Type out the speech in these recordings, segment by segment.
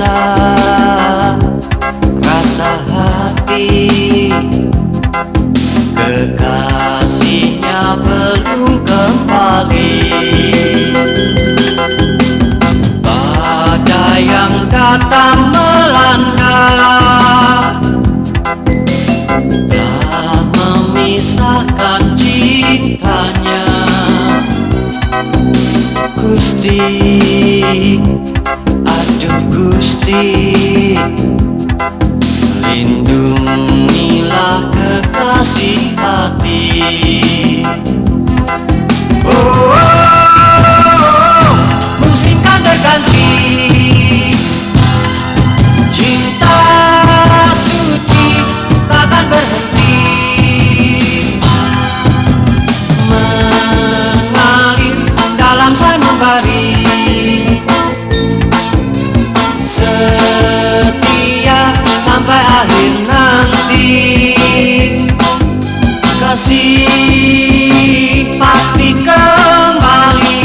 bisa rasa hati, kekasihnya belum kembali. Badai yang datang melanda telah memisahkan cintanya. Gusti, aduh Gusti, lindungilah kekasih hati. Oh, oh, oh, musim kan berganti, cinta suci takkan berhenti, mengalir dalam sanubari, setia sampai akhir nanti. Kasih pasti kembali,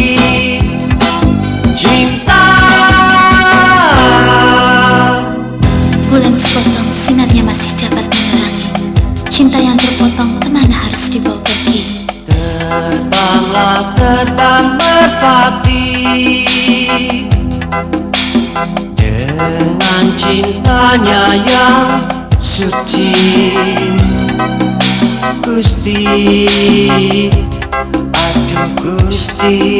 cinta. Bulan sepotong sinarnya masih dapat menerangi, cinta yang terpotong kemana harus dibawa pergi. Terbanglah terbang merpati, dengan cintanya yang suci. Gusti, aduh Gusti,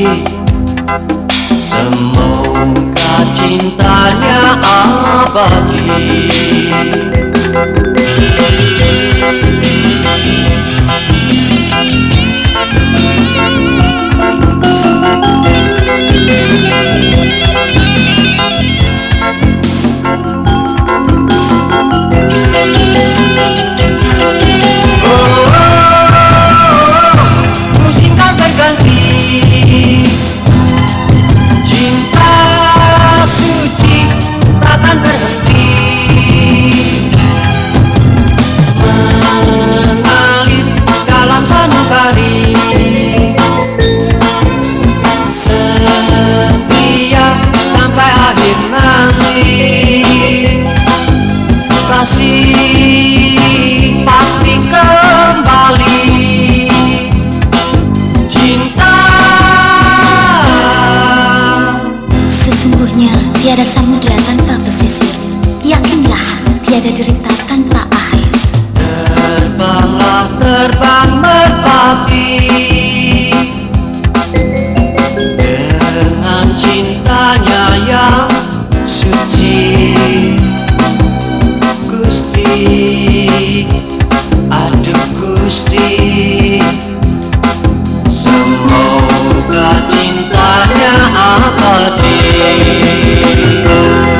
semoga cintanya abadi. Kasih pasti kembali, cinta. Sesungguhnya tiada samudra tanpa pesisir, yakinlah tiada derita tanpa akhir. Terbanglah terbang merpati, dengan cintanya yang suci. Gusti, aduh Gusti, semoga cintanya abadi.